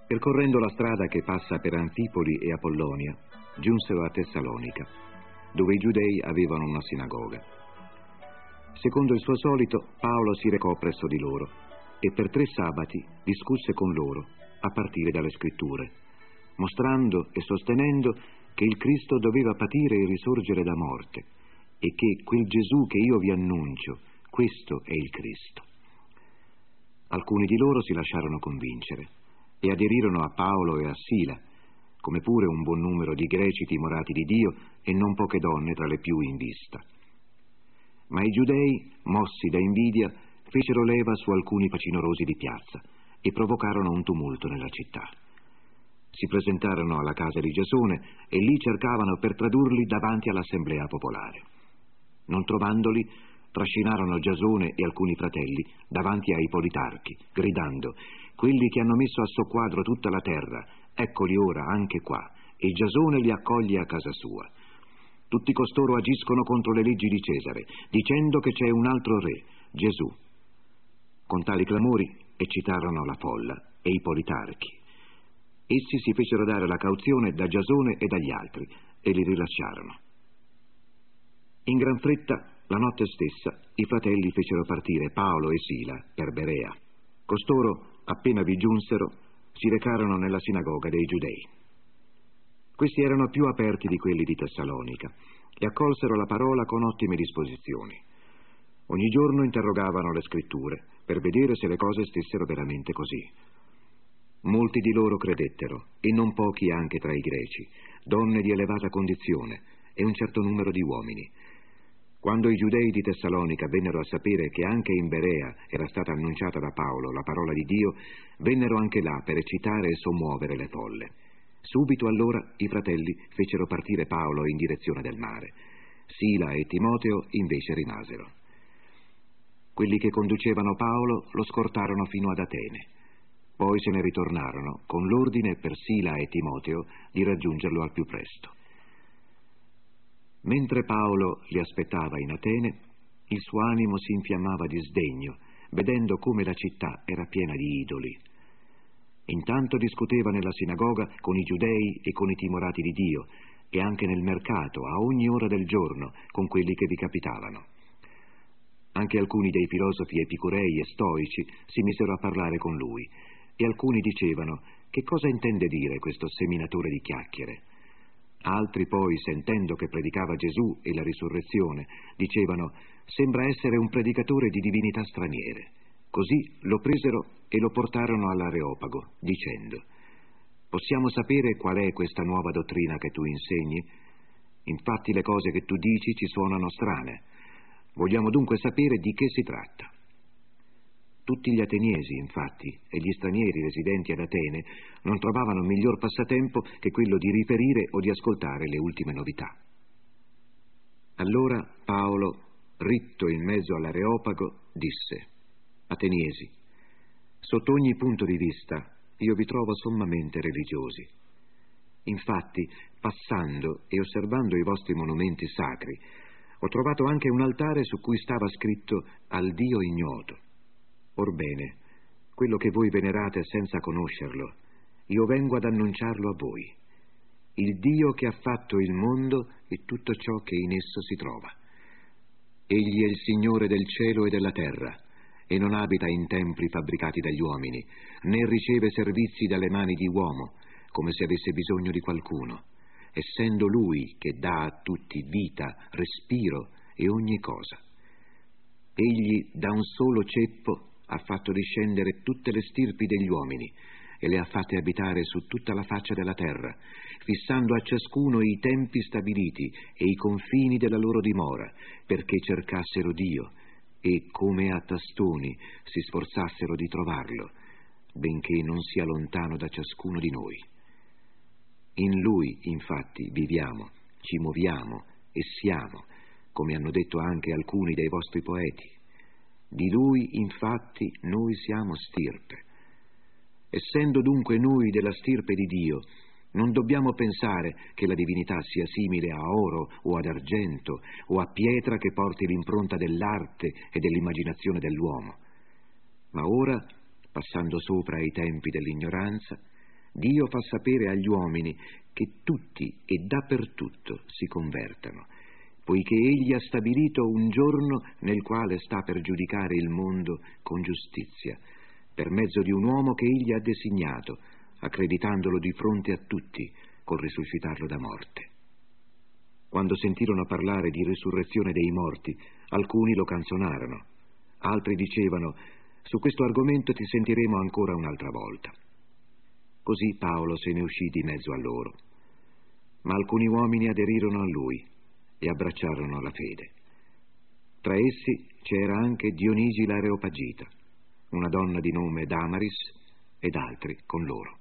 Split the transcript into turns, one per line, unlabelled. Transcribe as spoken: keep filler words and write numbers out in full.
Percorrendo la strada che passa per Anfipoli e Apollonia, giunsero a Tessalonica, dove i giudei avevano una sinagoga. Secondo il suo solito, Paolo si recò presso di loro e per tre sabati discusse con loro a partire dalle scritture, mostrando e sostenendo che il Cristo doveva patire e risorgere da morte e che quel Gesù che io vi annuncio, questo è il Cristo. Alcuni di loro si lasciarono convincere e aderirono a Paolo e a Sila, come pure un buon numero di greci timorati di Dio e non poche donne tra le più in vista. Ma i giudei, mossi da invidia, fecero leva su alcuni facinorosi di piazza e provocarono un tumulto nella città. Si presentarono alla casa di Giasone e lì cercavano per tradurli davanti all'assemblea popolare. Non trovandoli, trascinarono Giasone e alcuni fratelli davanti ai politarchi, gridando: «Quelli che hanno messo a soqquadro tutta la terra, eccoli ora anche qua, e Giasone li accoglie a casa sua. Tutti costoro agiscono contro le leggi di Cesare, dicendo che c'è un altro re, Gesù». Con tali clamori eccitarono la folla e i politarchi. Essi si fecero dare la cauzione da Giasone e dagli altri e li rilasciarono. In gran fretta, la notte stessa, i fratelli fecero partire Paolo e Sila per Berea. Costoro, appena vi giunsero, si recarono nella sinagoga dei giudei. Questi erano più aperti di quelli di Tessalonica e accolsero la parola con ottime disposizioni. Ogni giorno interrogavano le scritture per vedere se le cose stessero veramente così. Molti di loro credettero, e non pochi anche tra i greci, donne di elevata condizione e un certo numero di uomini. Quando i giudei di Tessalonica vennero a sapere che anche in Berea era stata annunciata da Paolo la parola di Dio, vennero anche là per eccitare e sommuovere le folle. Subito allora i fratelli fecero partire Paolo in direzione del mare. Sila e Timoteo invece rimasero. Quelli che conducevano Paolo lo scortarono fino ad Atene. Poi se ne ritornarono con l'ordine per Sila e Timoteo di raggiungerlo al più presto. Mentre Paolo li aspettava in Atene, il suo animo si infiammava di sdegno, vedendo come la città era piena di idoli. Intanto discuteva nella sinagoga con i giudei e con i timorati di Dio, e anche nel mercato, a ogni ora del giorno, con quelli che vi capitavano. Anche alcuni dei filosofi epicurei e stoici si misero a parlare con lui, e alcuni dicevano: «Che cosa intende dire questo seminatore di chiacchiere?» Altri poi, sentendo che predicava Gesù e la risurrezione, dicevano: «Sembra essere un predicatore di divinità straniere». Così lo presero e lo portarono all'Areopago, dicendo: «Possiamo sapere qual è questa nuova dottrina che tu insegni? Infatti le cose che tu dici ci suonano strane. Vogliamo dunque sapere di che si tratta». Tutti gli ateniesi, infatti, e gli stranieri residenti ad Atene non trovavano miglior passatempo che quello di riferire o di ascoltare le ultime novità. Allora Paolo, ritto in mezzo all'Areopago, disse: «Ateniesi, sotto ogni punto di vista io vi trovo sommamente religiosi. Infatti, passando e osservando i vostri monumenti sacri, ho trovato anche un altare su cui stava scritto al Dio ignoto. Orbene, quello che voi venerate senza conoscerlo, io vengo ad annunciarlo a voi. Il Dio che ha fatto il mondo e tutto ciò che in esso si trova. Egli è il Signore del cielo e della terra, e non abita in templi fabbricati dagli uomini, né riceve servizi dalle mani di uomo, come se avesse bisogno di qualcuno, essendo Lui che dà a tutti vita, respiro e ogni cosa. Egli da un solo ceppo ha fatto discendere tutte le stirpi degli uomini e le ha fatte abitare su tutta la faccia della terra, fissando a ciascuno i tempi stabiliti e i confini della loro dimora, perché cercassero Dio e, come a tastoni, si sforzassero di trovarlo, benché non sia lontano da ciascuno di noi. In Lui, infatti, viviamo, ci muoviamo e siamo, come hanno detto anche alcuni dei vostri poeti. Di Lui, infatti, noi siamo stirpe. Essendo dunque noi della stirpe di Dio, non dobbiamo pensare che la divinità sia simile a oro o ad argento o a pietra che porti l'impronta dell'arte e dell'immaginazione dell'uomo. Ma ora, passando sopra ai tempi dell'ignoranza, Dio fa sapere agli uomini che tutti e dappertutto si convertano, poiché Egli ha stabilito un giorno nel quale sta per giudicare il mondo con giustizia, per mezzo di un uomo che Egli ha designato, accreditandolo di fronte a tutti col risuscitarlo da morte. Quando sentirono parlare di risurrezione dei morti, alcuni lo canzonarono, altri dicevano: su questo argomento ti sentiremo ancora un'altra volta. Così Paolo se ne uscì di mezzo a loro. Ma alcuni uomini aderirono a lui e abbracciarono la fede. Tra essi c'era anche Dionigi l'Areopagita, una donna di nome Damaris ed altri con loro.